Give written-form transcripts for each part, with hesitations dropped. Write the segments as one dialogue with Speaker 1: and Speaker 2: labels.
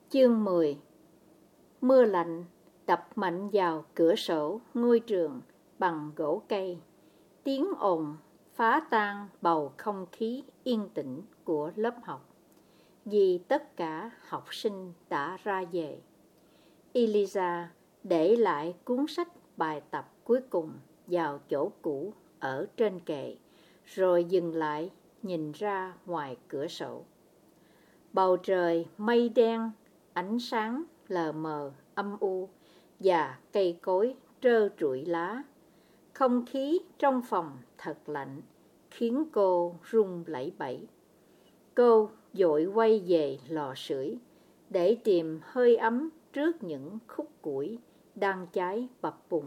Speaker 1: Chương 10. Mưa lạnh đập mạnh vào cửa sổ ngôi trường bằng gỗ cây. Tiếng ồn phá tan bầu không khí yên tĩnh của lớp học, vì tất cả học sinh đã ra về. Eliza để lại cuốn sách bài tập cuối cùng vào chỗ cũ ở trên kệ, rồi dừng lại nhìn ra ngoài cửa sổ. Bầu trời mây đen, ánh sáng lờ mờ âm u và cây cối trơ trụi lá. Không khí trong phòng thật lạnh, khiến cô run lẩy bẩy. Cô vội quay về lò sưởi để tìm hơi ấm trước những khúc củi đang cháy bập bùng.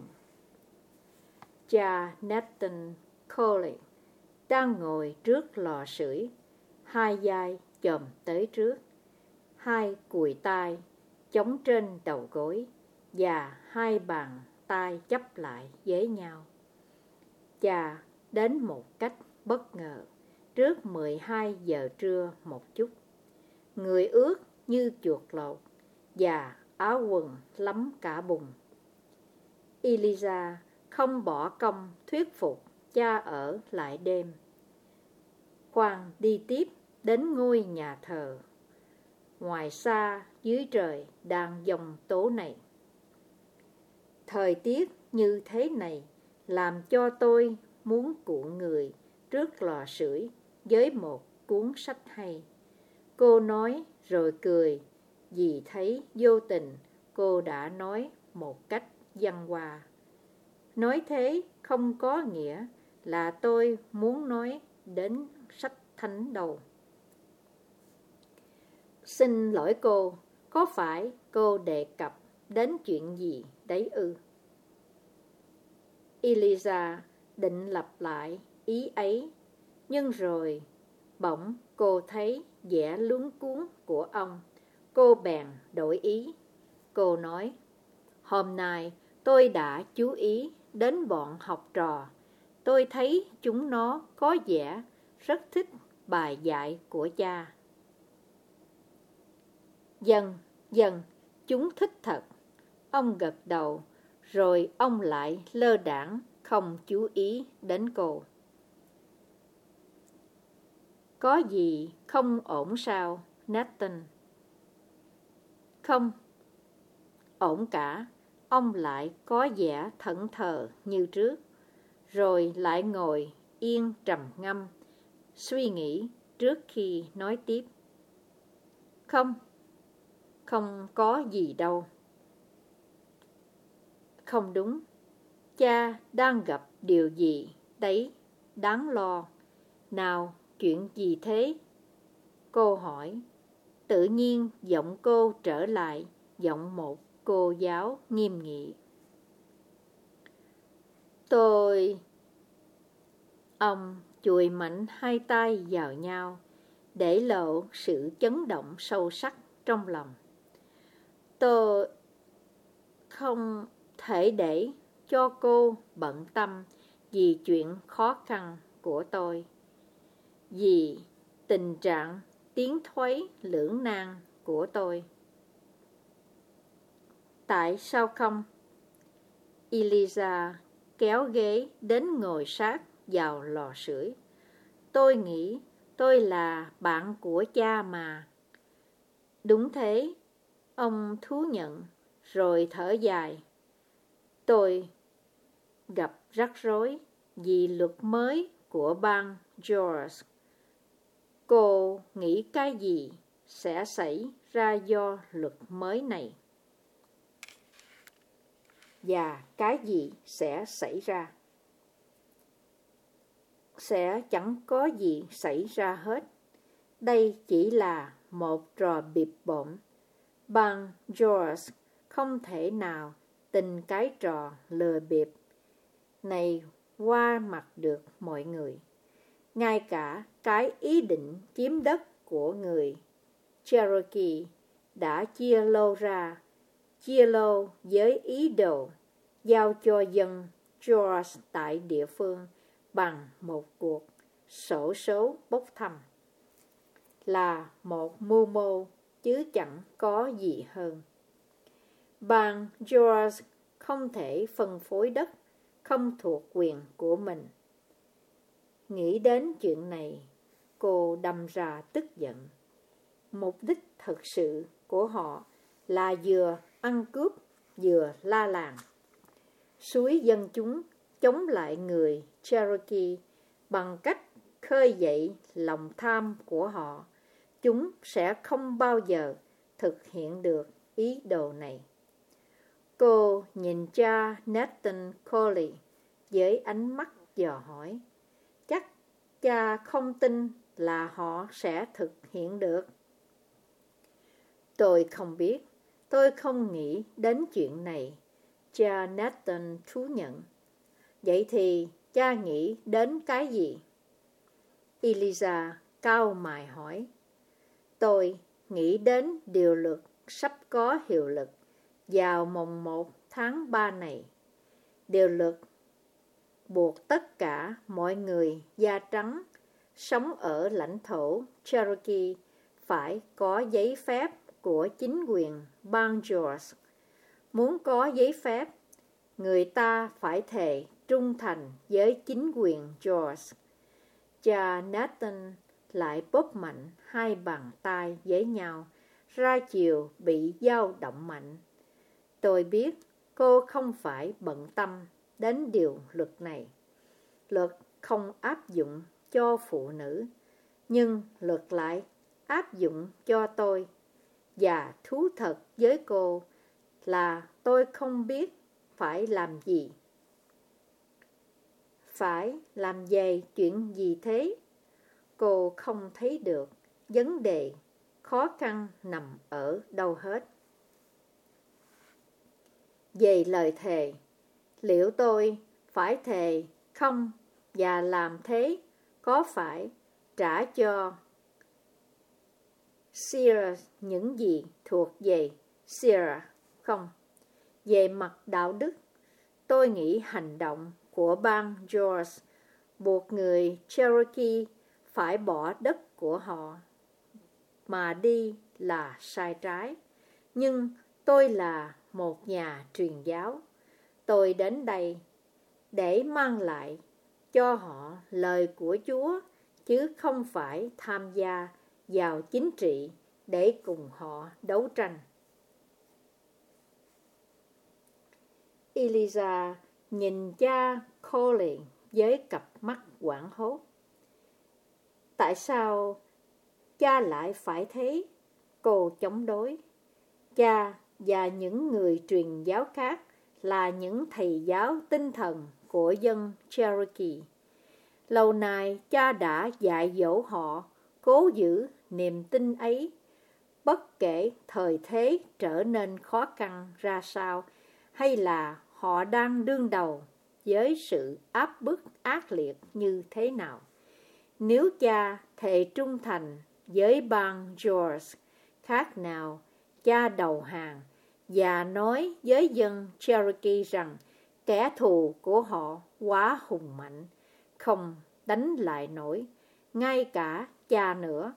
Speaker 1: Cha Nathan Coley đang ngồi trước lò sưởi, hai vai chồm tới trước, hai cùi tay chống trên đầu gối và hai bàn tay chắp lại với nhau. Cha đến một cách bất ngờ trước 12 giờ trưa một chút. Người ướt như chuột lột và áo quần lấm cả bùn. Eliza không bỏ công thuyết phục cha ở lại đêm. Khoan đi tiếp đến ngôi nhà thờ ngoài xa dưới trời đang giông tố này. Thời tiết như thế này làm cho tôi muốn cuộn người trước lò sưởi với một cuốn sách hay. Cô nói rồi cười, vì thấy vô tình cô đã nói một cách văn hoa. Nói thế không có nghĩa là tôi muốn nói đến sách thánh đâu. Xin lỗi cô, có phải cô đề cập đến chuyện gì đấy ư? Eliza định lặp lại ý ấy, nhưng rồi bỗng cô thấy vẻ luống cuống của ông. Cô bèn đổi ý. Cô nói, hôm nay tôi đã chú ý đến bọn học trò. Tôi thấy chúng nó có vẻ rất thích bài dạy của cha. Dần, chúng thích thật. Ông gật đầu, rồi ông lại lơ đãng không chú ý đến cô. Có gì không ổn sao, Nathan? Không, ổn cả. Ông lại có vẻ thẫn thờ như trước, rồi lại ngồi yên trầm ngâm, suy nghĩ trước khi nói tiếp. Không có gì đâu. Không đúng, cha đang gặp điều gì đấy đáng lo. Nào, chuyện gì thế? Cô hỏi. Tự nhiên giọng cô trở lại giọng một cô giáo nghiêm nghị. Ông chùi mạnh hai tay vào nhau, để lộ sự chấn động sâu sắc trong lòng. Tôi không thể để cho cô bận tâm vì chuyện khó khăn của tôi, vì tình trạng tiến thoái lưỡng nan của tôi. Tại sao không? Eliza kéo ghế đến ngồi sát vào lò sưởi. Tôi nghĩ tôi là bạn của cha mà. Đúng thế, ông thú nhận, rồi thở dài. Tôi gặp rắc rối vì luật mới của bang Georgia. Cô nghĩ cái gì sẽ xảy ra do luật mới này? Và cái gì sẽ xảy ra? Sẽ chẳng có gì xảy ra hết. Đây chỉ là một trò bịp bợm. Bang Georgia không thể nào tin cái trò lừa bịp này qua mặt được mọi người. Ngay cả cái ý định chiếm đất của người Cherokee đã chia lô với ý đồ giao cho dân Georgia tại địa phương bằng một cuộc xổ số bốc thăm, là một mưu mô chứ chẳng có gì hơn. Bang George không thể phân phối đất không thuộc quyền của mình. Nghĩ đến chuyện này, cô đâm ra tức giận. Mục đích thật sự của họ là vừa ăn cướp vừa la làng, xúi dân chúng chống lại người Cherokee bằng cách khơi dậy lòng tham của họ. Chúng sẽ không bao giờ thực hiện được ý đồ này. Cô nhìn cha Nathan Coley với ánh mắt dò hỏi. Chắc cha không tin là họ sẽ thực hiện được. Tôi không biết, tôi không nghĩ đến chuyện này, cha Nathan thú nhận. Vậy thì cha nghĩ đến cái gì? Eliza cau mày hỏi. Tôi nghĩ đến điều luật sắp có hiệu lực vào mùng 1 tháng 3 này. Điều luật buộc tất cả mọi người da trắng sống ở lãnh thổ Cherokee phải có giấy phép của chính quyền bang George. Muốn có giấy phép, người ta phải thề trung thành với chính quyền George. Cha Nathan lại bóp mạnh hai bàn tay với nhau, ra chiều bị dao động mạnh. Tôi biết cô không phải bận tâm đến điều luật này. Luật không áp dụng cho phụ nữ, nhưng luật lại áp dụng cho tôi. Và thú thật với cô là tôi không biết phải làm gì. Phải làm về chuyện gì thế? Cô không thấy được vấn đề khó khăn nằm ở đâu hết. Về lời thề, liệu tôi phải thề không và làm thế có phải trả cho Sierra những gì thuộc về Sierra không? Về mặt đạo đức, tôi nghĩ hành động của bang George buộc người Cherokee phải bỏ đất của họ mà đi là sai trái. Nhưng tôi là một nhà truyền giáo. Tôi đến đây để mang lại cho họ lời của Chúa, chứ không phải tham gia vào chính trị để cùng họ đấu tranh. Eliza nhìn cha Coley với cặp mắt hoảng hốt. Tại sao cha lại phải thế? Cô chống đối. Cha và những người truyền giáo khác là những thầy giáo tinh thần của dân Cherokee. Lâu nay cha đã dạy dỗ họ cố giữ niềm tin ấy, bất kể thời thế trở nên khó khăn ra sao, hay là họ đang đương đầu với sự áp bức ác liệt như thế nào. Nếu cha thề trung thành với bang George, khác nào cha đầu hàng và nói với dân Cherokee rằng kẻ thù của họ quá hùng mạnh, không đánh lại nổi, ngay cả cha nữa.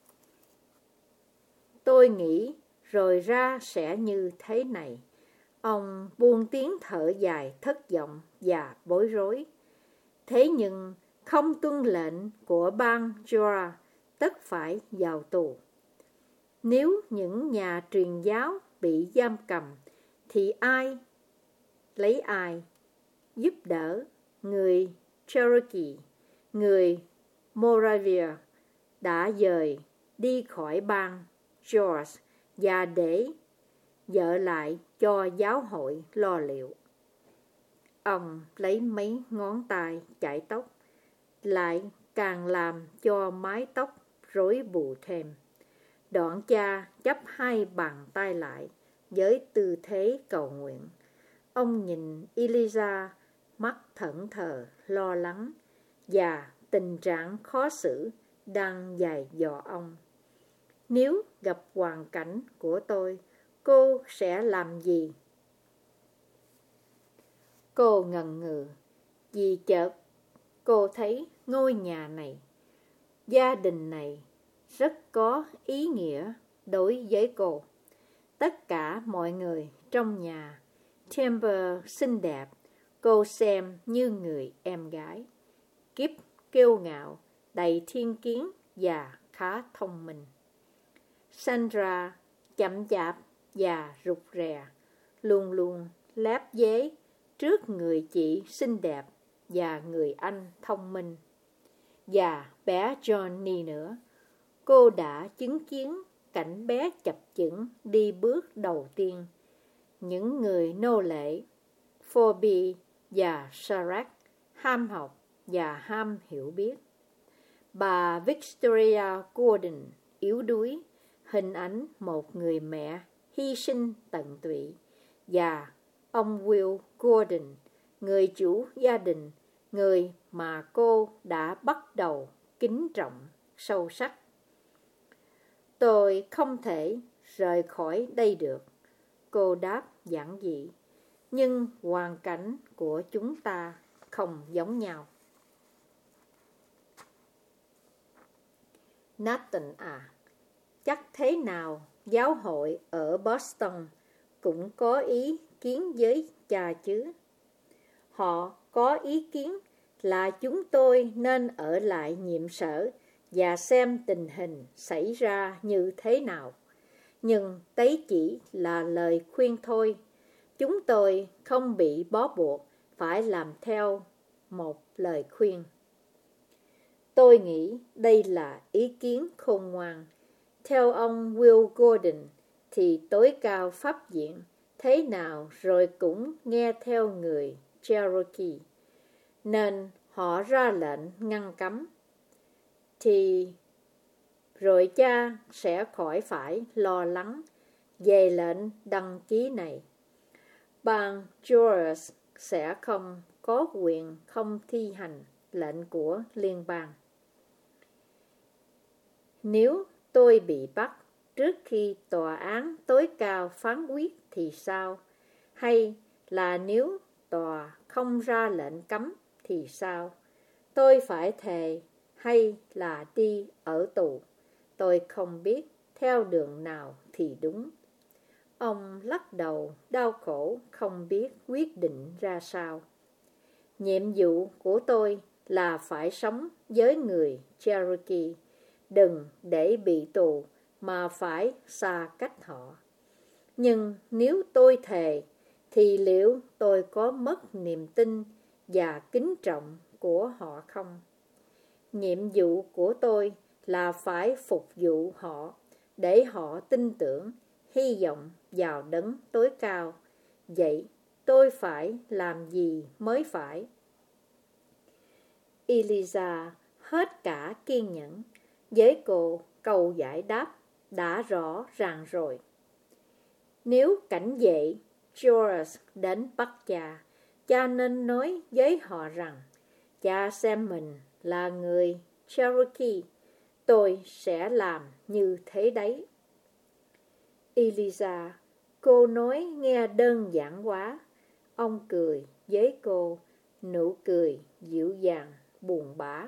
Speaker 1: Tôi nghĩ rồi ra sẽ như thế này. Ông buông tiếng thở dài thất vọng và bối rối. Thế nhưng không tuân lệnh của bang Georgia, tất phải vào tù. Nếu những nhà truyền giáo bị giam cầm, thì ai lấy ai giúp đỡ người Cherokee, người Moravia đã dời đi khỏi bang George và để dợ lại cho giáo hội lo liệu. Ông lấy mấy ngón tay chải tóc, lại càng làm cho mái tóc rối bù thêm. Đoạn cha chắp hai bàn tay lại với tư thế cầu nguyện. Ông nhìn Eliza, mắt thẫn thờ, lo lắng, và tình trạng khó xử đang dày dò ông. Nếu gặp hoàn cảnh của tôi, cô sẽ làm gì? Cô ngần ngừ, vì chợt cô thấy ngôi nhà này, gia đình này rất có ý nghĩa đối với cô. Tất cả mọi người trong nhà Timber xinh đẹp, cô xem như người em gái. Kip kiêu ngạo, đầy thiên kiến và khá thông minh. Sandra chậm chạp và rụt rè, luôn luôn lép vế trước người chị xinh đẹp và người anh thông minh. Và bé Johnny nữa, cô đã chứng kiến cảnh bé chập chững đi bước đầu tiên. Những người nô lệ, Phoebe và Sarah, ham học và ham hiểu biết. Bà Victoria Gordon yếu đuối, hình ảnh một người mẹ hy sinh tận tụy, và ông Will Gordon, người chủ gia đình, người mà cô đã bắt đầu kính trọng sâu sắc. Tôi không thể rời khỏi đây được, cô đáp giản dị, nhưng hoàn cảnh của chúng ta không giống nhau. Nathan à, chắc thế nào giáo hội ở Boston cũng có ý kiến với cha chứ. Họ có ý kiến là chúng tôi nên ở lại nhiệm sở và xem tình hình xảy ra như thế nào. Nhưng đấy chỉ là lời khuyên thôi. Chúng tôi không bị bó buộc phải làm theo một lời khuyên. Tôi nghĩ đây là ý kiến khôn ngoan. Theo ông Will Gordon thì tối cao pháp viện thế nào rồi cũng nghe theo người Cherokee, nên họ ra lệnh ngăn cấm. Thì rồi cha sẽ khỏi phải lo lắng về lệnh đăng ký này. Bang Georgia sẽ không có quyền không thi hành lệnh của liên bang. Nếu tôi bị bắt trước khi tòa án tối cao phán quyết thì sao? Hay là nếu tòa không ra lệnh cấm thì sao? Tôi phải thề hay là đi ở tù? Tôi không biết theo đường nào thì đúng. Ông lắc đầu đau khổ không biết quyết định ra sao. Nhiệm vụ của tôi là phải sống với người Cherokee, đừng để bị tù mà phải xa cách họ. Nhưng nếu tôi thề, thì liệu tôi có mất niềm tin và kính trọng của họ không? Nhiệm vụ của tôi là phải phục vụ họ, để họ tin tưởng, hy vọng vào đấng tối cao. Vậy tôi phải làm gì mới phải? Eliza hết cả kiên nhẫn. Với cô, câu giải đáp đã rõ ràng rồi. Nếu cảnh vệ George đến bắt cha, cha nên nói với họ rằng cha xem mình là người Cherokee. Tôi sẽ làm như thế đấy. Eliza, cô nói nghe đơn giản quá. Ông cười với cô, nụ cười dịu dàng, buồn bã.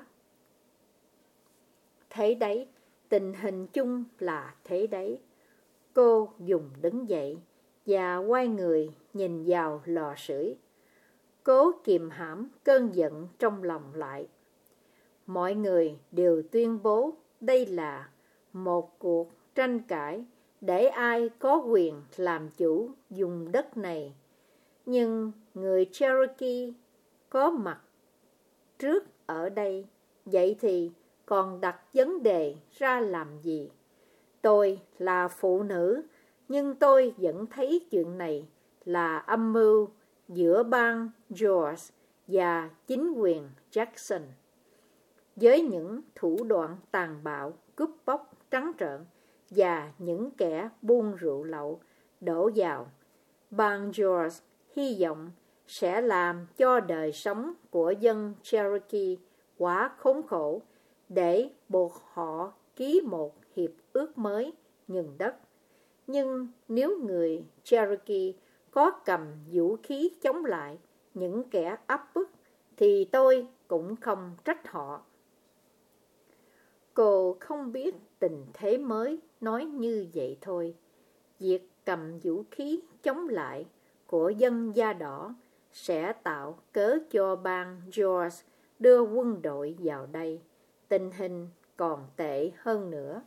Speaker 1: Thế đấy, tình hình chung là thế đấy. Cô dùng đứng dậy và quay người nhìn vào lò sưởi, cố kìm hãm cơn giận trong lòng lại. Mọi người đều tuyên bố đây là một cuộc tranh cãi để ai có quyền làm chủ vùng đất này. Nhưng người Cherokee có mặt trước ở đây, vậy thì còn đặt vấn đề ra làm gì? Tôi là phụ nữ, nhưng tôi vẫn thấy chuyện này là âm mưu giữa bang George và chính quyền Jackson. Với những thủ đoạn tàn bạo, cướp bóc trắng trợn và những kẻ buôn rượu lậu đổ vào, bang George hy vọng sẽ làm cho đời sống của dân Cherokee quá khốn khổ để buộc họ ký một hiệp ước mới nhường đất. Nhưng nếu người Cherokee có cầm vũ khí chống lại những kẻ áp bức thì tôi cũng không trách họ. Cô không biết tình thế mới nói như vậy thôi. Việc cầm vũ khí chống lại của dân da đỏ sẽ tạo cớ cho bang George đưa quân đội vào đây. Tình hình còn tệ hơn nữa.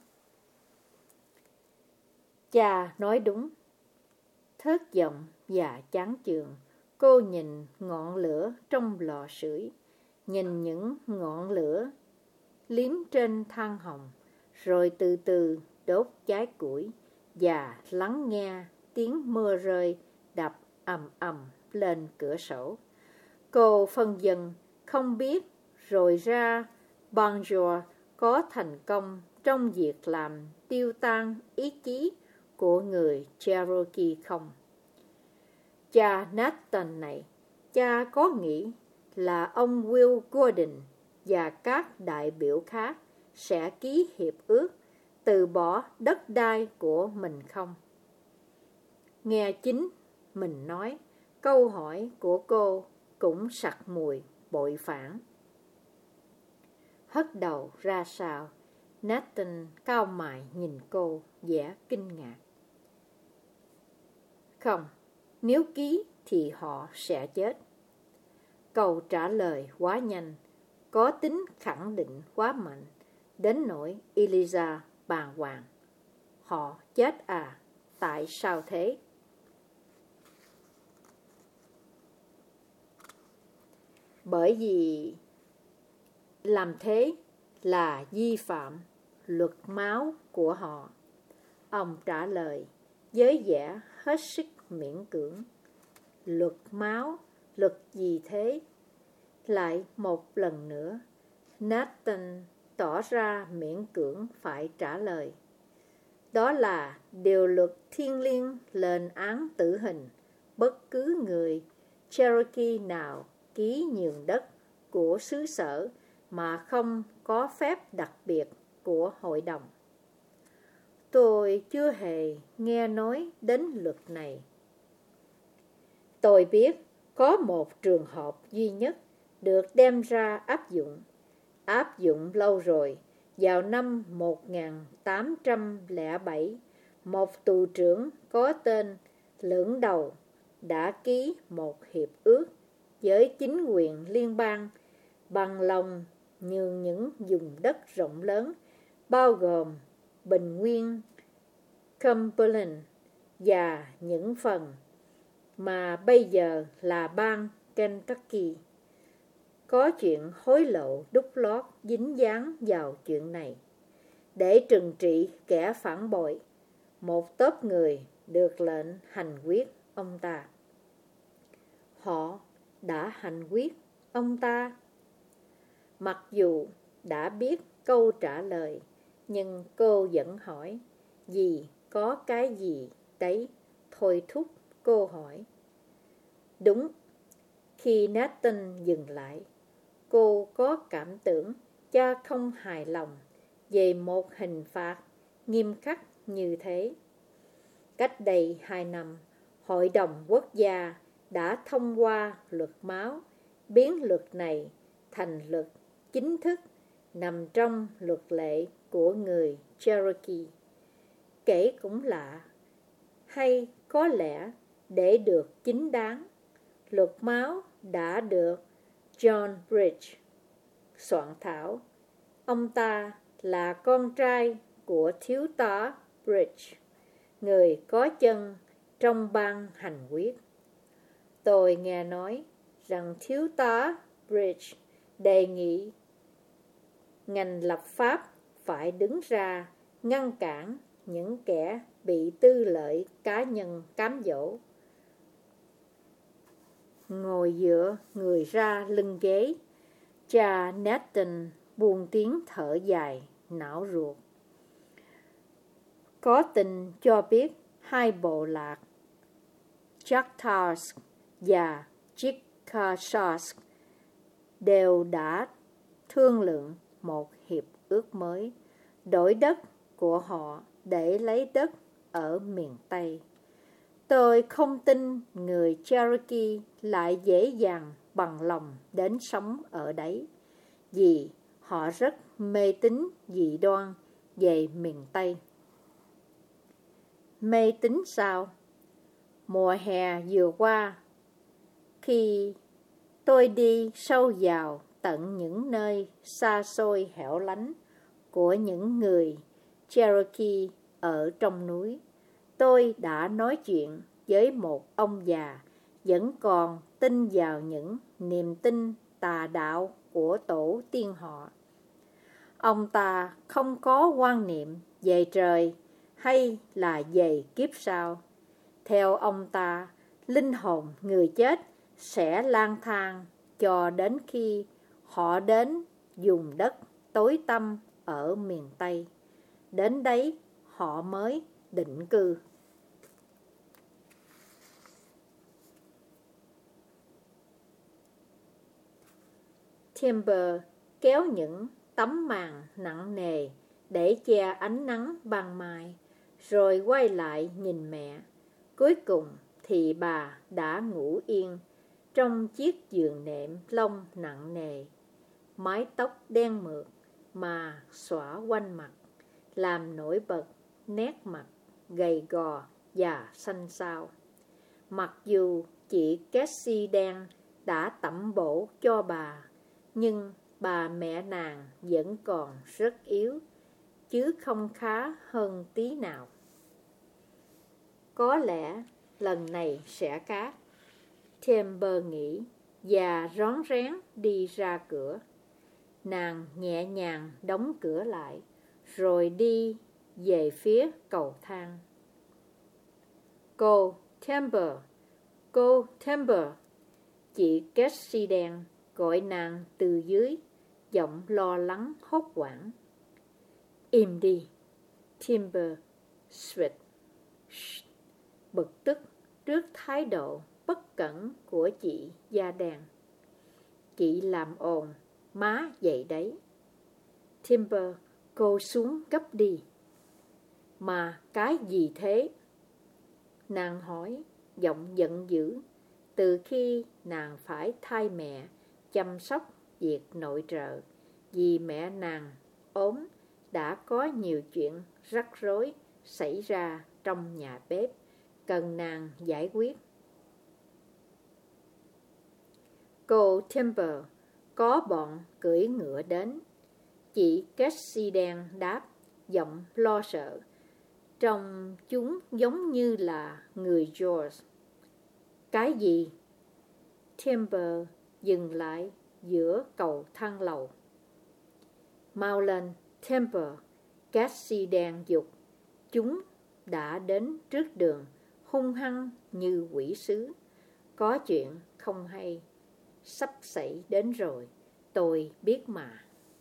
Speaker 1: Cha nói đúng. Thất vọng và chán chường, cô nhìn ngọn lửa trong lò sưởi, nhìn những ngọn lửa liếm trên than hồng, rồi từ từ đốt cháy củi và lắng nghe tiếng mưa rơi đập ầm ầm lên cửa sổ. Cô phân vân không biết rồi ra Bonjour có thành công trong việc làm tiêu tan ý chí của người Cherokee không. Cha Nathan này, cha có nghĩ là ông Will Gordon và các đại biểu khác sẽ ký hiệp ước từ bỏ đất đai của mình không? Nghe chính mình nói, câu hỏi của cô cũng sặc mùi bội phản. Hất đầu ra sau, Nathan cau mày nhìn cô vẻ kinh ngạc. Không, nếu ký thì họ sẽ chết. Câu trả lời quá nhanh, có tính khẳng định quá mạnh, đến nỗi Eliza bàng hoàng. Họ chết à? Tại sao thế? Bởi vì làm thế là vi phạm luật máu của họ. Ông trả lời với vẻ hết sức miễn cưỡng. Luật máu, luật gì thế? Lại một lần nữa, Nathan tỏ ra miễn cưỡng phải trả lời. Đó là điều luật thiêng liêng lên án tử hình bất cứ người Cherokee nào ký nhường đất của xứ sở mà không có phép đặc biệt của hội đồng. Tôi chưa hề nghe nói đến luật này. Tôi biết có một trường hợp duy nhất được đem ra áp dụng lâu rồi. Vào năm 1807, một tù trưởng có tên Lưỡng Đầu đã ký một hiệp ước với chính quyền liên bang bằng lòng nhường những vùng đất rộng lớn bao gồm Bình Nguyên, Cumberland và những phần mà bây giờ là bang Kentucky. Có chuyện hối lộ đút lót dính dáng vào chuyện này. Để trừng trị kẻ phản bội, một tốp người được lệnh hành quyết ông ta. Họ đã hành quyết ông ta. Mặc dù đã biết câu trả lời, nhưng cô vẫn hỏi, vì có cái gì đấy thôi thúc cô hỏi. Đúng, khi Nathan dừng lại, cô có cảm tưởng cha không hài lòng về một hình phạt nghiêm khắc như thế. Cách đây 2 năm, Hội đồng Quốc gia đã thông qua luật máu, biến luật này thành luật chính thức nằm trong luật lệ của người Cherokee. Kể cũng lạ, hay có lẽ để được chính đáng, luật máu đã được John Bridge soạn thảo. Ông ta là con trai của thiếu tá Bridge, người có chân trong ban hành quyết. Tôi nghe nói rằng thiếu tá Bridge đề nghị ngành lập pháp phải đứng ra ngăn cản những kẻ bị tư lợi cá nhân cám dỗ. Ngồi dựa người ra lưng ghế, cha Nathan buông tiếng thở dài, não ruột. Có tin cho biết 2 bộ lạc Choctaws và Chickasaw đều đã thương lượng một hiệp ước mới, đổi đất của họ để lấy đất ở miền Tây. Tôi không tin người Cherokee lại dễ dàng bằng lòng đến sống ở đấy, vì họ rất mê tín dị đoan về miền Tây. mê tín sao? Mùa hè vừa qua, khi tôi đi sâu vào tận những nơi xa xôi hẻo lánh của những người Cherokee ở trong núi, tôi đã nói chuyện với một ông già vẫn còn tin vào những niềm tin tà đạo của tổ tiên họ. Ông ta không có quan niệm về trời hay là về kiếp sau. Theo ông ta, linh hồn người chết sẽ lang thang cho đến khi họ đến vùng đất tối tăm ở miền Tây. Đến đấy họ mới định cư. Timber kéo những tấm màn nặng nề để che ánh nắng ban mai, rồi quay lại nhìn mẹ. Cuối cùng thì bà đã ngủ yên trong chiếc giường nệm lông nặng nề. Mái tóc đen mượt mà xõa quanh mặt, làm nổi bật nét mặt gầy gò và xanh xao. Mặc dù chị Cassie đen đã tẩm bổ cho bà, nhưng bà mẹ nàng vẫn còn rất yếu, chứ không khá hơn tí nào. Có lẽ lần này sẽ khác, Timber nghĩ, và rón rén đi ra cửa. Nàng nhẹ nhàng đóng cửa lại, rồi đi về phía cầu thang. Cô Timber, chị Cassie đen gọi nàng từ dưới, giọng lo lắng hốt hoảng. Im đi, Timber Sweet, bực tức trước thái độ bất cẩn của chị da đen. Chị làm ồn, má dậy đấy. Timber, cô xuống gấp đi. Mà cái gì thế? Nàng hỏi, giọng giận dữ, từ khi nàng phải thay mẹ chăm sóc việc nội trợ, vì mẹ nàng ốm. Đã có nhiều chuyện rắc rối xảy ra trong nhà bếp, cần nàng giải quyết. Cô Timber, có bọn cưỡi ngựa đến. Chị Cassie đen đáp, giọng lo sợ. Trông chúng giống như là người George. Cái gì? Timber dừng lại giữa cầu thang lầu. Mau lên, Timber, Cassie đen giục. Chúng đã đến trước đường, hung hăng như quỷ sứ. Có chuyện không hay sắp xảy đến rồi, tôi biết mà.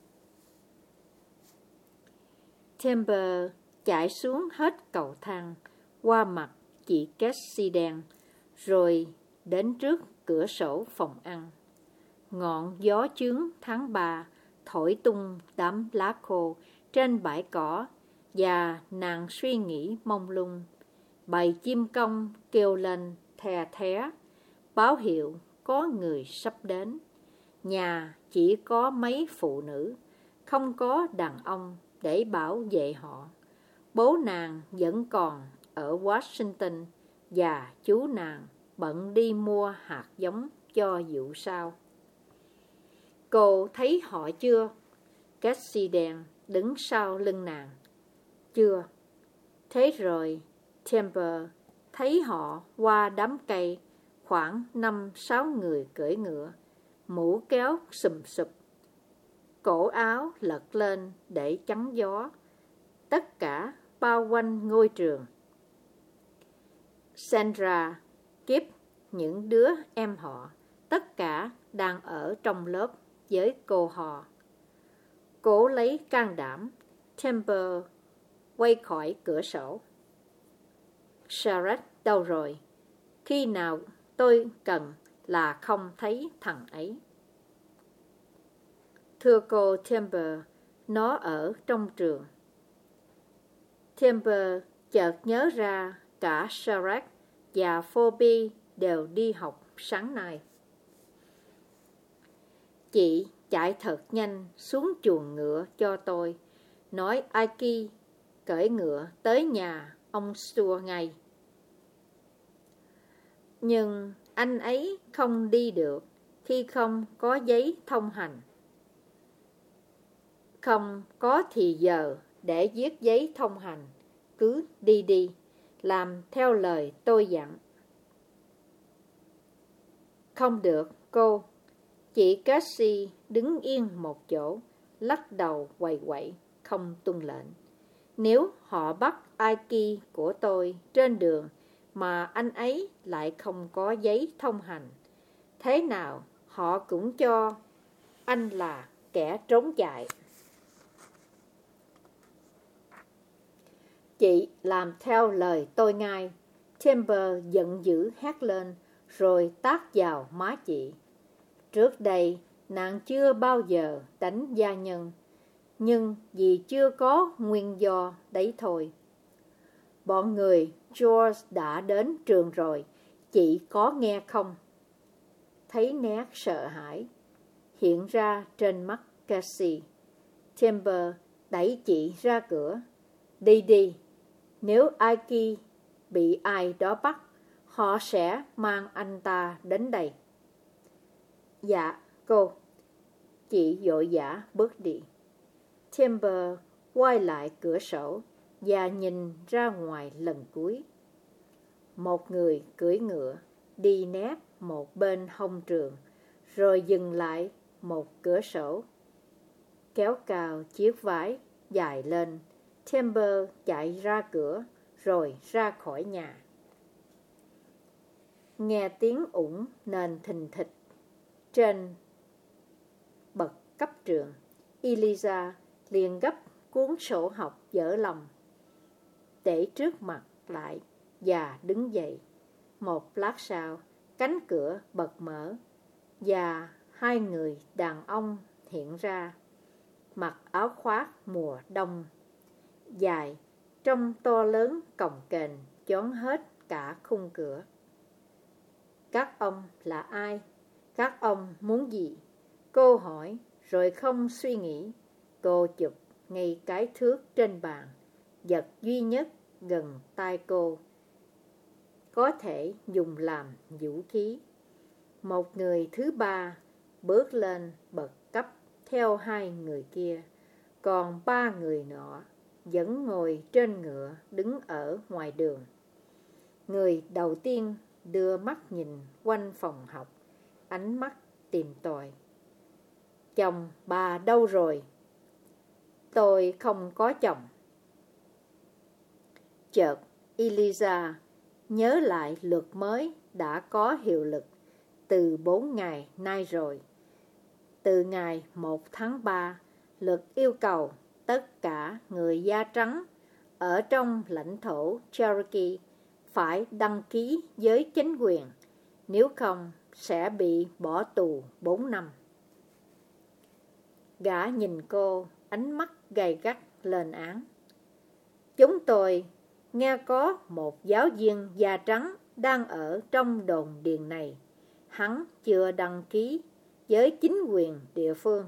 Speaker 1: Timber chạy xuống hết cầu thang, qua mặt chị Cassie đen, rồi đến trước cửa sổ phòng ăn. Ngọn gió chướng tháng 3 thổi tung đám lá khô trên bãi cỏ, và nàng suy nghĩ mông lung. Bầy chim công kêu lên the thé, báo hiệu có người sắp đến. Nhà chỉ có mấy phụ nữ, không có đàn ông để bảo vệ họ. Bố nàng vẫn còn ở Washington, và chú nàng bận đi mua hạt giống cho vụ sau. Cô thấy họ chưa? Cassie đen đứng sau lưng nàng. Chưa. Thế rồi, Timber thấy họ qua đám cây, khoảng 5-6 người cưỡi ngựa, mũ kéo xùm xụp, cổ áo lật lên để chắn gió, tất cả bao quanh ngôi trường. Sandra, Kip, những đứa em họ, tất cả đang ở trong lớp với cô họ. Cố lấy can đảm, Timber quay khỏi cửa sổ. Charlotte đâu rồi? Khi nào tôi cần là không thấy thằng ấy. Thưa cô Timber, nó ở trong trường. Timber chợt nhớ ra cả Charlotte và Phoebe đều đi học sáng nay. Chị chạy thật nhanh xuống chuồng ngựa cho tôi, nói Aki cưỡi ngựa tới nhà ông Stuart ngay. Nhưng anh ấy không đi được khi không có giấy thông hành. Không có thì giờ để viết giấy thông hành, cứ đi, làm theo lời tôi dặn. Không được, cô. Chị Cassie đứng yên một chỗ, lắc đầu quậy quậy, không tuân lệnh. Nếu họ bắt Ike của tôi trên đường mà anh ấy lại không có giấy thông hành, thế nào họ cũng cho anh là kẻ trốn chạy. Chị làm theo lời tôi ngay. Chambers giận dữ hét lên, rồi tát vào má chị. Trước đây, nàng chưa bao giờ đánh gia nhân, nhưng vì chưa có nguyên do đấy thôi. Bọn người George đã đến trường rồi, chị có nghe không? Thấy nét sợ hãi hiện ra trên mắt Cassie, Chambers đẩy chị ra cửa. Đi, nếu Ike bị ai đó bắt, họ sẽ mang anh ta đến đây. Dạ, cô. Chị vội vã bước đi. Chambers quay lại cửa sổ và nhìn ra ngoài lần cuối. Một người cưỡi ngựa đi nép một bên hông trường, rồi dừng lại một cửa sổ, kéo cao chiếc vải dài lên. Chambers chạy ra cửa rồi ra khỏi nhà. Nghe tiếng ủng nền thình thịch trên bậc cấp trường, Eliza liền gấp cuốn sổ học dở lòng, để trước mặt lại và đứng dậy. Một lát sau, cánh cửa bật mở và hai người đàn ông hiện ra, mặc áo khoác mùa đông dài, trông to lớn cồng kềnh choán hết cả khung cửa. Các ông là ai? Các ông muốn gì? Cô hỏi, rồi không suy nghĩ. Cô chụp ngay cái thước trên bàn, vật duy nhất gần tay cô, có thể dùng làm vũ khí. Một người thứ ba bước lên bậc cấp theo hai người kia, còn ba người nọ vẫn ngồi trên ngựa đứng ở ngoài đường. Người đầu tiên đưa mắt nhìn quanh phòng học, ánh mắt tìm tòi. Chồng bà đâu rồi? Tôi không có chồng. Chợt Eliza nhớ lại luật mới đã có hiệu lực từ 4 ngày nay rồi. Từ ngày 1 tháng 3, luật yêu cầu tất cả người da trắng ở trong lãnh thổ Cherokee phải đăng ký với chính quyền, nếu không sẽ bị bỏ tù 4 năm. Gã nhìn cô, ánh mắt gay gắt lên án. Chúng tôi nghe có một giáo viên da trắng đang ở trong đồn điền này. Hắn chưa đăng ký với chính quyền địa phương.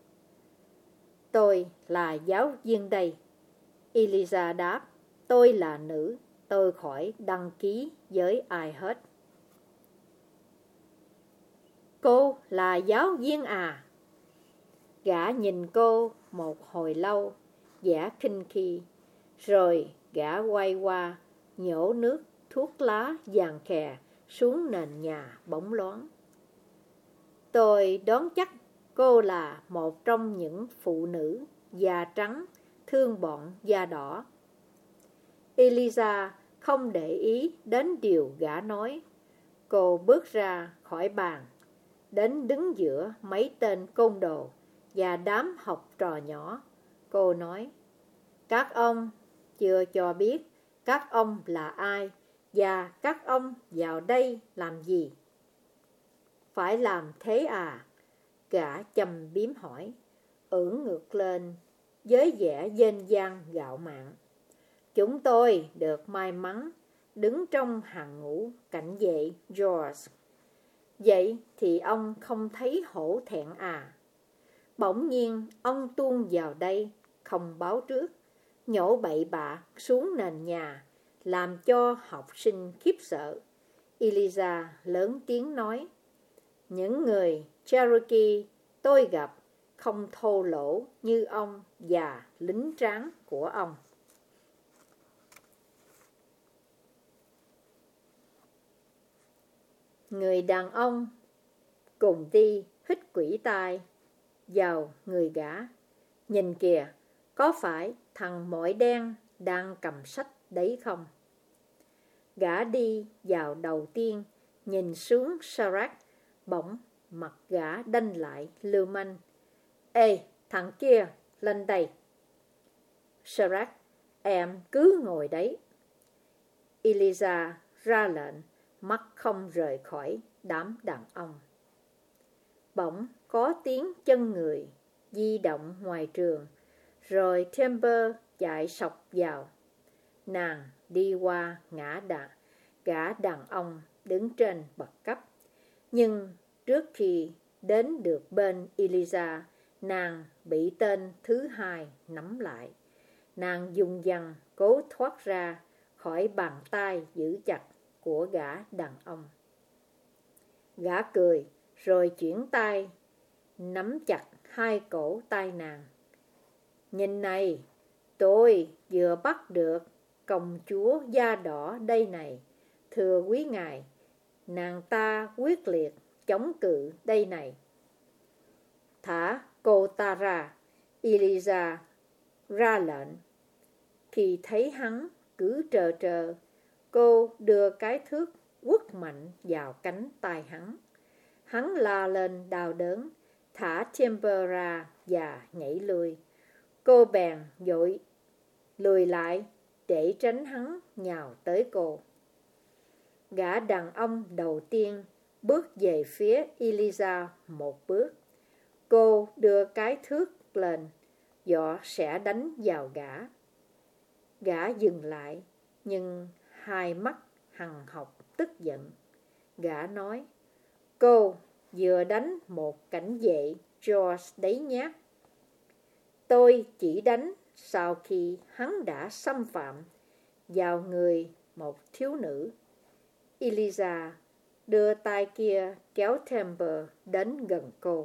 Speaker 1: Tôi là giáo viên đây. Eliza đáp. Tôi là nữ, tôi khỏi đăng ký với ai hết. Cô là giáo viên à? Gã nhìn cô một hồi lâu, vẻ khinh khi, rồi gã quay qua, nhổ nước thuốc lá vàng khè xuống nền nhà bóng loáng. Tôi đoán chắc cô là một trong những phụ nữ da trắng thương bọn da đỏ. Eliza không để ý đến điều gã nói. Cô bước ra khỏi bàn, đến đứng giữa mấy tên côn đồ và đám học trò nhỏ. Cô nói, các ông chưa cho biết các ông là ai và các ông vào đây làm gì? Phải làm thế à? Gã châm biếm hỏi, ưỡn ngược lên với vẻ dên dang gạo mạn. Chúng tôi được may mắn đứng trong hàng ngũ cảnh vệ George. Vậy thì ông không thấy hổ thẹn à? Bỗng nhiên ông tuôn vào đây không báo trước, nhổ bậy bạ xuống nền nhà, làm cho học sinh khiếp sợ. Eliza lớn tiếng nói, những người Cherokee tôi gặp không thô lỗ như ông và lính tráng của ông. Người đàn ông cùng đi hít quỷ tai vào người gã. Nhìn kìa, có phải thằng mội đen đang cầm sách đấy không? Gã đi vào đầu tiên, nhìn xuống Shrek, bỗng mặt gã đanh lại lưu manh. Ê, thằng kia, lên đây. Shrek, em cứ ngồi đấy. Eliza ra lệnh, mắt không rời khỏi đám đàn ông. Bỗng có tiếng chân người di động ngoài trường, rồi Timber chạy sộc vào. Nàng đi qua gã đàn ông đứng trên bậc cấp. Nhưng trước khi đến được bên Eliza, nàng bị tên thứ hai nắm lại. Nàng dùng dằng cố thoát ra khỏi bàn tay giữ chặt của gã đàn ông. Gã cười rồi chuyển tay nắm chặt hai cổ tay nàng. Nhìn này, tôi vừa bắt được công chúa da đỏ đây này, thưa quý ngài, nàng ta quyết liệt chống cự đây này. Thả cô ta ra, Eliza ra lệnh. Khi thấy hắn cứ trờ trờ, cô đưa cái thước quất mạnh vào cánh tay hắn. Hắn la lên đau đớn, thả Timber ra và nhảy lùi. Cô bèn vội lùi lại để tránh hắn nhào tới cô. Gã đàn ông đầu tiên bước về phía Eliza một bước. Cô đưa cái thước lên, dọ sẽ đánh vào gã. Gã dừng lại, nhưng hai mắt hằn học tức giận. Gã nói, cô vừa đánh một cảnh vệ George đấy nhé. Tôi chỉ đánh sau khi hắn đã xâm phạm vào người một thiếu nữ. Eliza đưa tay kia kéo Timber đến gần cô.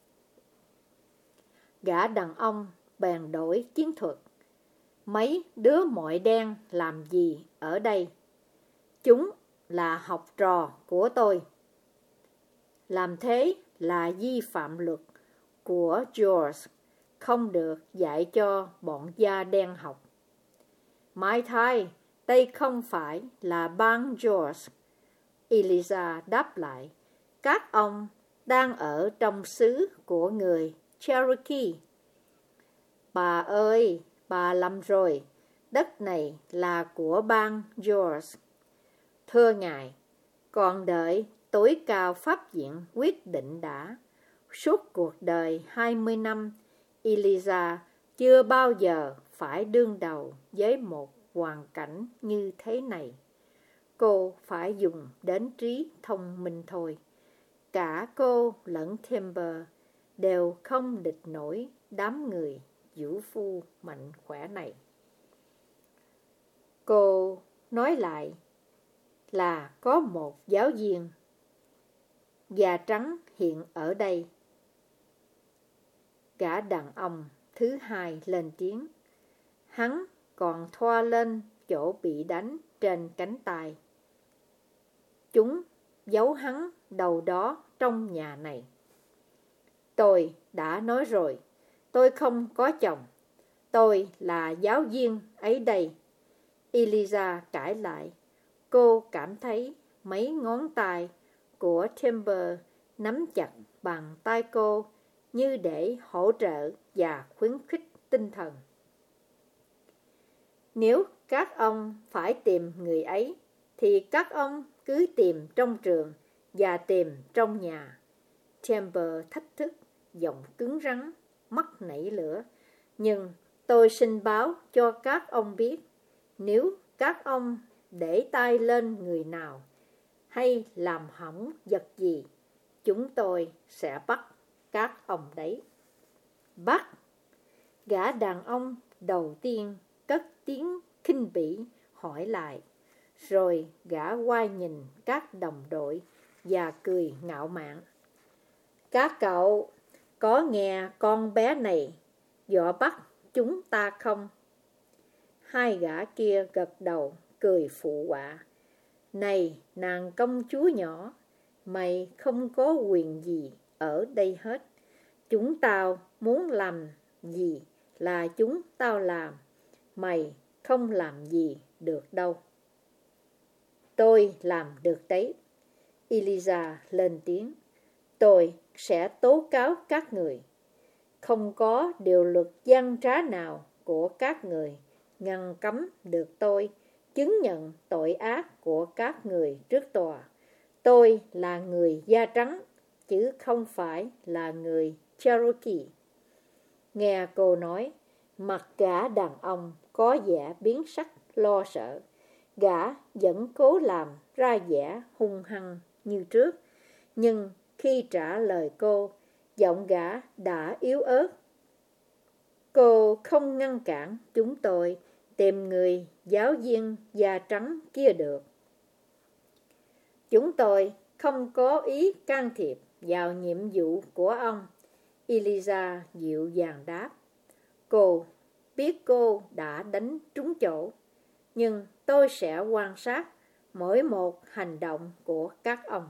Speaker 1: Gã đàn ông bèn đổi chiến thuật. Mấy đứa mội đen làm gì ở đây? Chúng là học trò của tôi. Làm thế là vi phạm luật của George, không được dạy cho bọn da đen học. Mai thay, đây không phải là bang George. Eliza đáp lại, các ông đang ở trong xứ của người Cherokee. Bà ơi, bà lầm rồi, đất này là của bang George. Thưa ngài, còn đợi tối cao pháp viện quyết định đã. Suốt cuộc đời 20 năm, Eliza chưa bao giờ phải đương đầu với một hoàn cảnh như thế này. Cô phải dùng đến trí thông minh thôi. Cả cô lẫn Timber đều không địch nổi đám người vũ phu mạnh khỏe này. Cô nói lại là có một giáo viên da trắng hiện ở đây. Gã đàn ông thứ hai lên tiếng. Hắn còn thoa lên chỗ bị đánh trên cánh tay. Chúng giấu hắn đâu đó trong nhà này. Tôi đã nói rồi, tôi không có chồng. Tôi là giáo viên ấy đây. Eliza cãi lại. Cô cảm thấy mấy ngón tay của Timber nắm chặt bàn tay cô như để hỗ trợ và khuyến khích tinh thần. Nếu các ông phải tìm người ấy, thì các ông cứ tìm trong trường và tìm trong nhà. Timber thách thức, giọng cứng rắn, mắt nảy lửa. Nhưng tôi xin báo cho các ông biết, nếu các ông để tay lên người nào hay làm hỏng vật gì, chúng tôi sẽ bắt các ông đấy. Bắt! Gã đàn ông đầu tiên cất tiếng khinh bỉ, hỏi lại. Rồi gã quay nhìn các đồng đội và cười ngạo mạn. Các cậu có nghe con bé này dọa bắt chúng ta không? Hai gã kia gật đầu cười phụ họa. Này nàng công chúa nhỏ, mày không có quyền gì ở đây hết. Chúng tao muốn làm gì là chúng tao làm, mày không làm gì được đâu. Tôi làm được đấy. Eliza lên tiếng. Tôi sẽ tố cáo các người. Không có điều luật gian trá nào của các người ngăn cấm được tôi chứng nhận tội ác của các người trước tòa. Tôi là người da trắng, chứ không phải là người Cherokee. Nghe cô nói, mặt gã đàn ông có vẻ biến sắc lo sợ. Gã vẫn cố làm ra vẻ hung hăng như trước, nhưng khi trả lời cô, giọng gã đã yếu ớt. Cô không ngăn cản chúng tôi tìm người giáo viên da trắng kia được. Chúng tôi không có ý can thiệp vào nhiệm vụ của ông. Eliza dịu dàng đáp. Cô biết cô đã đánh trúng chỗ, nhưng tôi sẽ quan sát mỗi một hành động của các ông.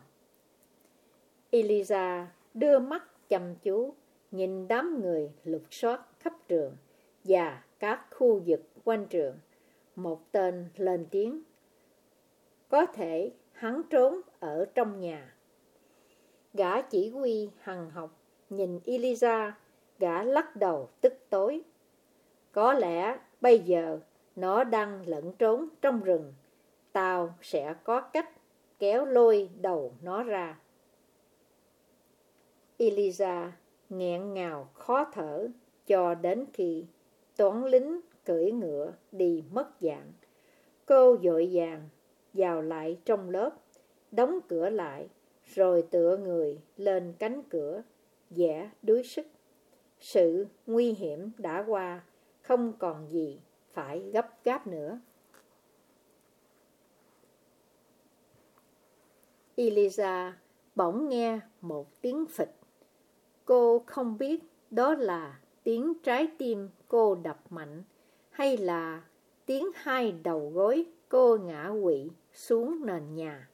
Speaker 1: Eliza đưa mắt chăm chú nhìn đám người lục soát khắp trường và các khu vực quanh trường. Một tên lên tiếng. Có thể hắn trốn ở trong nhà. Gã chỉ huy hằn học nhìn Eliza, gã lắc đầu tức tối. Có lẽ bây giờ nó đang lẫn trốn trong rừng. Tao sẽ có cách kéo lôi đầu nó ra. Eliza nghẹn ngào khó thở cho đến khi toán lính cưỡi ngựa đi mất dạng. Cô vội vàng vào lại trong lớp, đóng cửa lại, rồi tựa người lên cánh cửa, vẻ đuối sức. Sự nguy hiểm đã qua, không còn gì phải gấp gáp nữa. Eliza bỗng nghe một tiếng phịch. Cô không biết đó là tiếng trái tim cô đập mạnh hay là tiếng hai đầu gối cô ngã quỵ xuống nền nhà.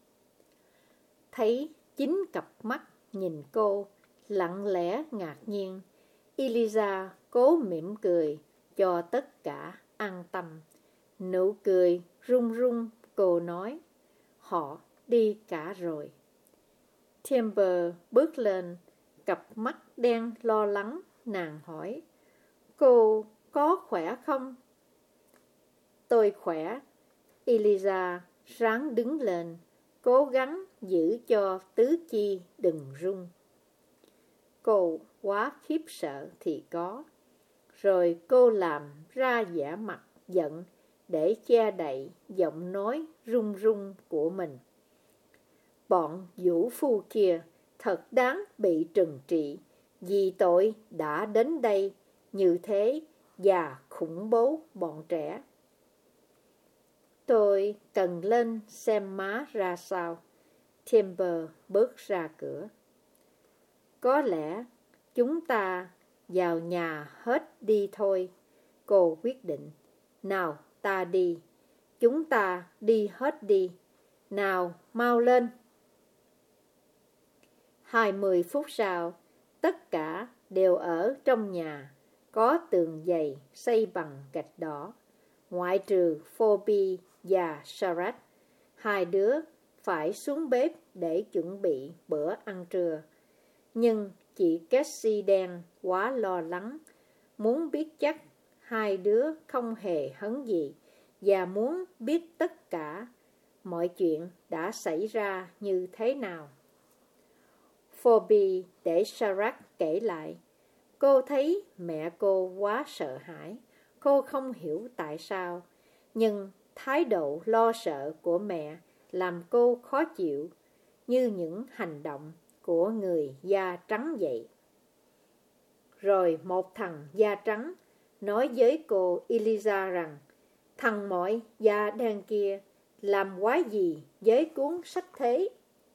Speaker 1: Thấy chính cặp mắt nhìn cô lặng lẽ ngạc nhiên, Eliza cố mỉm cười cho tất cả an tâm. Nụ cười run run, cô nói, họ đi cả rồi. Timber bước lên, cặp mắt đen lo lắng, nàng hỏi, cô có khỏe không? Tôi khỏe. Eliza ráng đứng lên, cố gắng giữ cho tứ chi đừng rung. Cô quá khiếp sợ thì có. Rồi cô làm ra vẻ mặt giận để che đậy giọng nói run run của mình. Bọn vũ phu kia thật đáng bị trừng trị vì tội đã đến đây như thế và khủng bố bọn trẻ. Tôi cần lên xem má ra sao. Timber bước ra cửa. Có lẽ chúng ta vào nhà hết đi thôi. Cô quyết định. Nào ta đi. Chúng ta đi hết đi. Nào mau lên. 20 phút sau, tất cả đều ở trong nhà, có tường dày xây bằng gạch đỏ. Ngoại trừ Phoebe và Sarah, hai đứa phải xuống bếp để chuẩn bị bữa ăn trưa. Nhưng chị Cassie đen quá lo lắng, muốn biết chắc hai đứa không hề hấn gì và muốn biết tất cả mọi chuyện đã xảy ra như thế nào. Phoebe để Sarah kể lại. Cô thấy mẹ cô quá sợ hãi. Cô không hiểu tại sao, nhưng thái độ lo sợ của mẹ làm cô khó chịu, như những hành động của người da trắng vậy. Rồi một thằng da trắng nói với cô Eliza rằng Thằng mọi da đen kia làm quái gì với cuốn sách thế?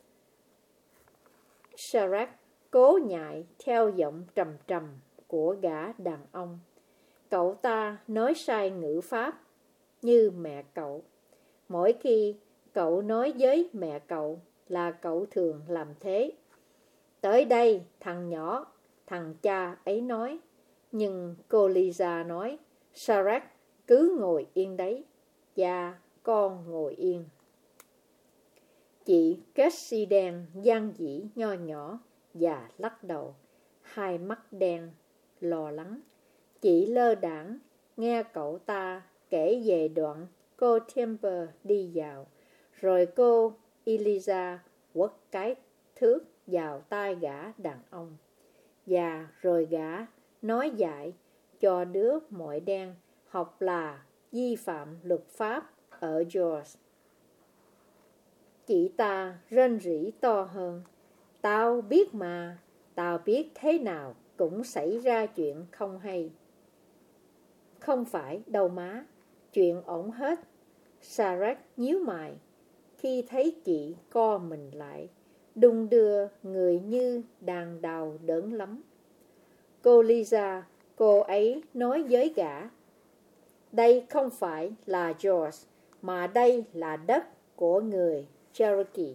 Speaker 1: Shrek cố nhại theo giọng trầm trầm của gã đàn ông. Cậu ta nói sai ngữ pháp như mẹ cậu. Mỗi khi cậu nói với mẹ cậu là cậu thường làm thế. Tới đây thằng nhỏ, thằng cha ấy nói. Nhưng cô Lisa nói, Shrek cứ ngồi yên đấy. Dạ, con ngồi yên. Chị Cassie đen gian dĩ nho nhỏ và lắc đầu, hai mắt đen, lo lắng. Chị lơ đãng nghe cậu ta kể về đoạn cô Temper đi vào, rồi cô Eliza quất cái thước vào tai gã đàn ông. Và rồi gã nói dại cho đứa mọi đen học là vi phạm luật pháp ở George. Chị ta rên rỉ to hơn. Tao biết mà, tao biết thế nào cũng xảy ra chuyện không hay. Không phải đâu má, chuyện ổn hết. Shrek nhíu mày khi thấy chị co mình lại, đung đưa người như đàn đào đớn lắm. Cô Lisa, cô ấy nói với gã, đây không phải là George, mà đây là đất của người Cherokee.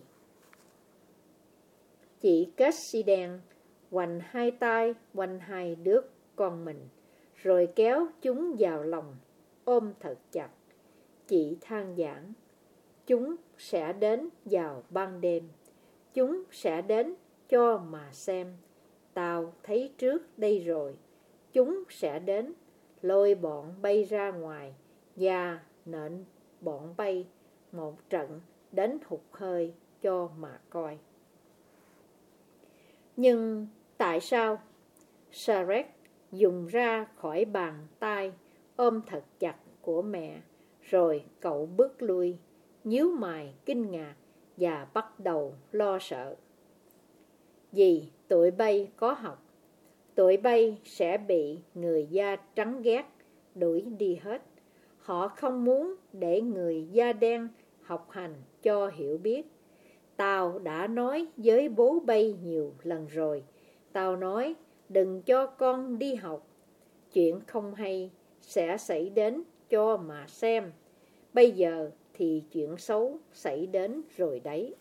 Speaker 1: Chị Cassie đen hoành hai tay quanh hai đứa con mình, rồi kéo chúng vào lòng, ôm thật chặt. Chị than vãn, chúng sẽ đến vào ban đêm, chúng sẽ đến cho mà xem. Tao thấy trước đây rồi, chúng sẽ đến, lôi bọn bay ra ngoài và nện bọn bay một trận đến hụt hơi cho mà coi. Nhưng tại sao? Shrek dùng ra khỏi bàn tay ôm thật chặt của mẹ, rồi cậu bước lui, nhíu mày kinh ngạc và bắt đầu lo sợ. Vì tụi bay có học, tụi bay sẽ bị người da trắng ghét, đuổi đi hết. Họ không muốn để người da đen học hành cho hiểu biết. Tao đã nói với bố bay nhiều lần rồi. Tao nói đừng cho con đi học. Chuyện không hay sẽ xảy đến cho mà xem. Bây giờ thì chuyện xấu xảy đến rồi đấy.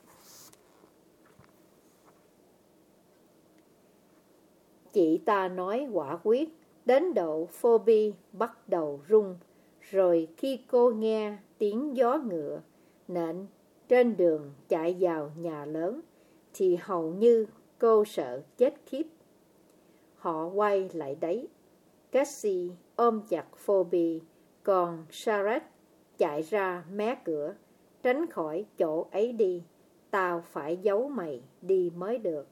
Speaker 1: Chị ta nói quả quyết, đến độ Phoebe bắt đầu run. Rồi khi cô nghe tiếng gió ngựa nện trên đường chạy vào nhà lớn, thì hầu như cô sợ chết khiếp. Họ quay lại đấy. Cassie ôm chặt Phoebe, còn Shrek chạy ra mé cửa, tránh khỏi chỗ ấy đi. Tao phải giấu mày đi mới được.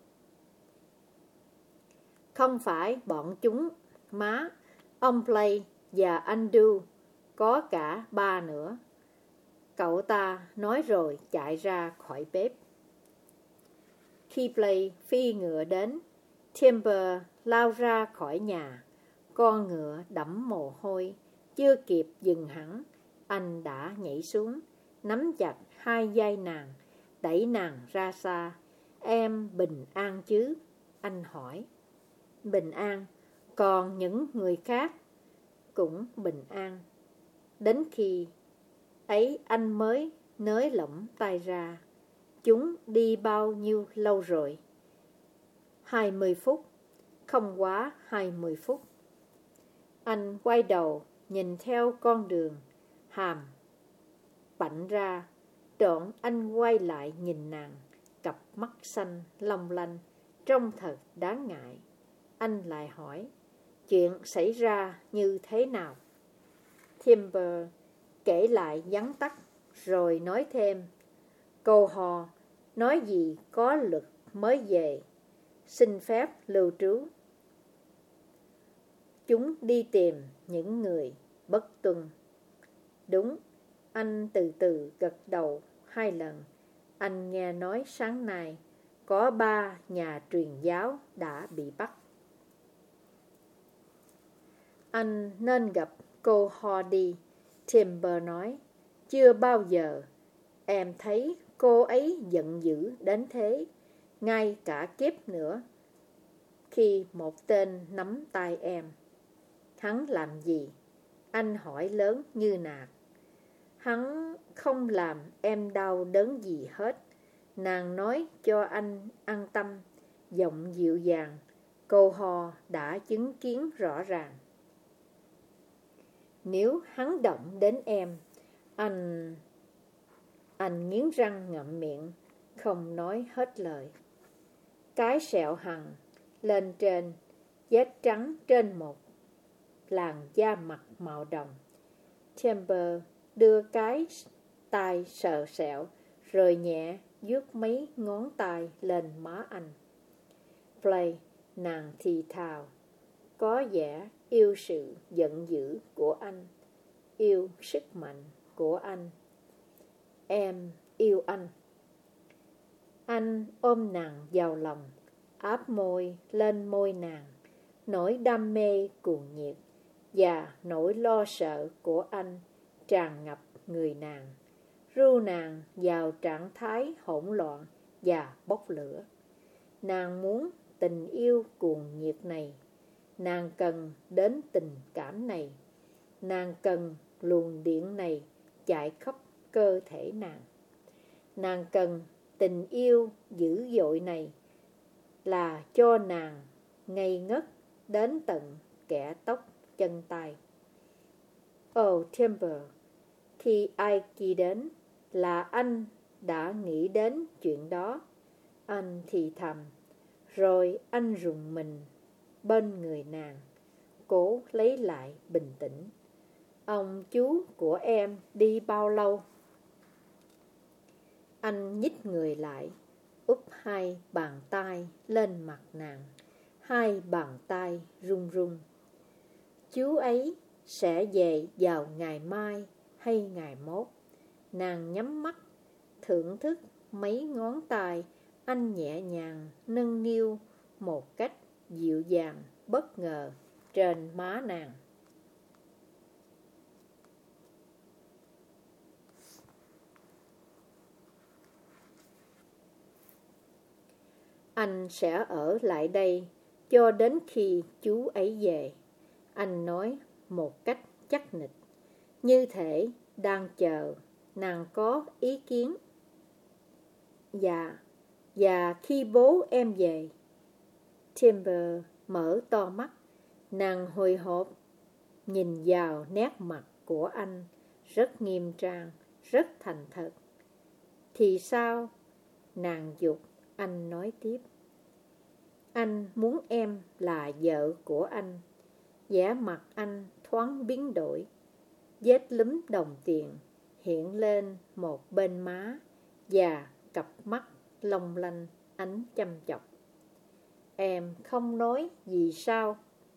Speaker 1: Không phải bọn chúng, má, ông Play và anh Du, có cả ba nữa. Cậu ta nói rồi chạy ra khỏi bếp. Khi Play phi ngựa đến, Timber lao ra khỏi nhà. Con ngựa đẫm mồ hôi, chưa kịp dừng hẳn, anh đã nhảy xuống, nắm chặt hai vai nàng, đẩy nàng ra xa. Em bình an chứ? Anh hỏi. Bình an, còn những người khác cũng bình an. Đến khi ấy anh mới nới lỏng tay ra. Chúng đi bao nhiêu lâu rồi? 20 phút, không quá 20 phút. Anh quay đầu, nhìn theo con đường, hàm bạnh ra. Đoạn anh quay lại nhìn nàng, cặp mắt xanh long lanh, trông thật đáng ngại. Anh lại hỏi, chuyện xảy ra như thế nào? Timber kể lại vắn tắt, rồi nói thêm, câu hò nói gì có luật mới về, xin phép lưu trú. Chúng đi tìm những người bất tuân. Đúng, anh từ từ gật đầu 2 lần. Anh nghe nói sáng nay có 3 nhà truyền giáo đã bị bắt. Anh nên gặp cô Hardy. Timber nói, chưa bao giờ em thấy cô ấy giận dữ đến thế, ngay cả kiếp nữa. Khi một tên nắm tay em. Hắn làm gì? Anh hỏi lớn như nạt. Hắn không làm em đau đớn gì hết. Nàng nói cho anh an tâm, giọng dịu dàng. Cô Ho đã chứng kiến rõ ràng. Nếu hắn động đến em, anh nghiến răng ngậm miệng, không nói hết lời. Cái sẹo hằn lên trên, vết trắng trên một làn da mặt màu đồng. Timber đưa cái tay sờ sẹo, rồi nhẹ vuốt mấy ngón tay lên má anh. Play, nàng thì thào, có vẻ yêu sự giận dữ của anh, yêu sức mạnh của anh. Em yêu anh. Anh ôm nàng vào lòng, áp môi lên môi nàng. Nỗi đam mê cuồng nhiệt và nỗi lo sợ của anh tràn ngập người nàng, ru nàng vào trạng thái hỗn loạn và bốc lửa. Nàng muốn tình yêu cuồng nhiệt này, nàng cần đến tình cảm này, nàng cần luồng điện này chạy khắp cơ thể nàng. Nàng cần tình yêu dữ dội này là cho nàng ngây ngất đến tận kẽ tóc chân tay. Oh Timber, khi Aiki đến là anh đã nghĩ đến chuyện đó. Anh thì thầm, rồi anh rùng mình bên người nàng, cố lấy lại bình tĩnh. Ông chú của em đi bao lâu? Anh nhích người lại, úp hai bàn tay lên mặt nàng. Hai bàn tay run run. Chú ấy sẽ về vào ngày mai hay ngày mốt. Nàng nhắm mắt, thưởng thức mấy ngón tay anh nhẹ nhàng nâng niu một cách dịu dàng bất ngờ trên má nàng. Anh sẽ ở lại đây cho đến khi chú ấy về. Anh nói một cách chắc nịch, như thể đang chờ nàng có ý kiến. Và khi bố em về. Timber mở to mắt, nàng hồi hộp nhìn vào nét mặt của anh, rất nghiêm trang, rất thành thật. Thì sao? Nàng giục. Anh nói tiếp. Anh muốn em là vợ của anh. Vẻ mặt anh thoáng biến đổi. Vết lúm đồng tiền hiện lên một bên má và cặp mắt long lanh ánh chăm chọc. Em không nói gì sao?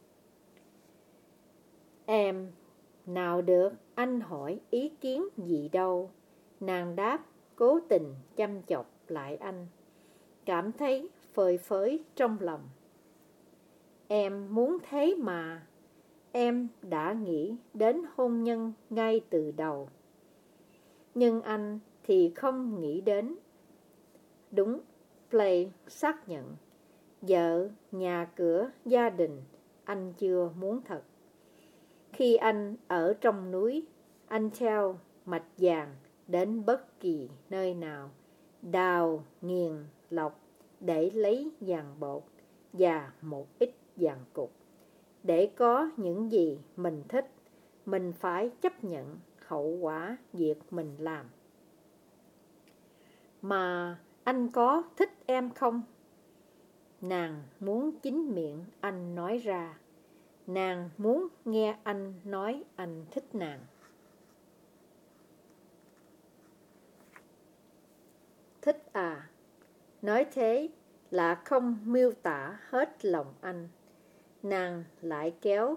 Speaker 1: Em nào được, anh hỏi ý kiến gì đâu. Nàng đáp, cố tình chăm chọc lại anh, cảm thấy phơi phới trong lòng. Em muốn thế mà. Em đã nghĩ đến hôn nhân ngay từ đầu. Nhưng anh thì không nghĩ đến. Đúng, Play xác nhận. Vợ, nhà cửa, gia đình, anh chưa muốn thật. Khi anh ở trong núi, anh theo mạch vàng đến bất kỳ nơi nào, đào, nghiền, lọc để lấy vàng bột và một ít vàng cục. Để có những gì mình thích, mình phải chấp nhận hậu quả việc mình làm. Mà anh có thích em không? Nàng muốn chính miệng anh nói ra. Nàng muốn nghe anh nói anh thích nàng. Thích à? Nói thế là không miêu tả hết lòng anh. Nàng lại kéo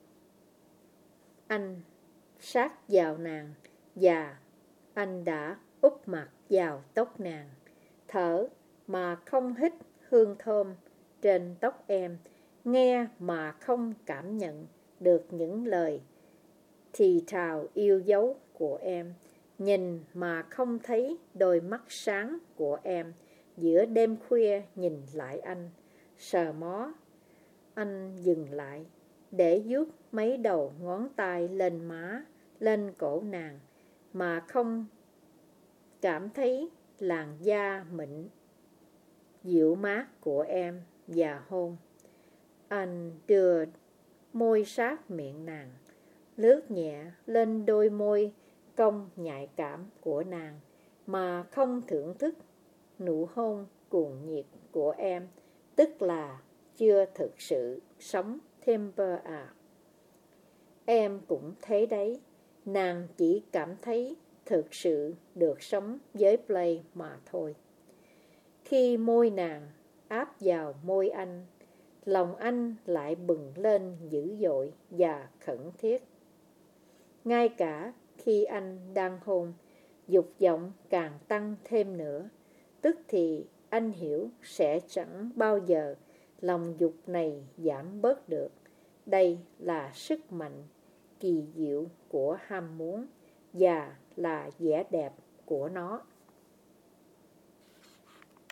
Speaker 1: anh sát vào nàng và anh đã úp mặt vào tóc nàng, thở mà không hít hương thơm trên tóc em, nghe mà không cảm nhận được những lời thì thào yêu dấu của em, nhìn mà không thấy đôi mắt sáng của em. Giữa đêm khuya nhìn lại anh, sờ mó. Anh dừng lại để vuốt mấy đầu ngón tay lên má, lên cổ nàng, mà không cảm thấy làn da mịn dịu mát của em và hôn. Anh đưa môi sát miệng nàng, lướt nhẹ lên đôi môi cong nhạy cảm của nàng, mà không thưởng thức nụ hôn cuồng nhiệt của em, tức là chưa thực sự sống Temper à. Em cũng thấy đấy, nàng chỉ cảm thấy thực sự được sống với Play mà thôi. Khi môi nàng áp vào môi anh, lòng anh lại bừng lên dữ dội và khẩn thiết. Ngay cả khi anh đang hôn, dục vọng càng tăng thêm nữa. Tức thì anh hiểu sẽ chẳng bao giờ lòng dục này giảm bớt được. Đây là sức mạnh kỳ diệu của ham muốn và là vẻ đẹp của nó.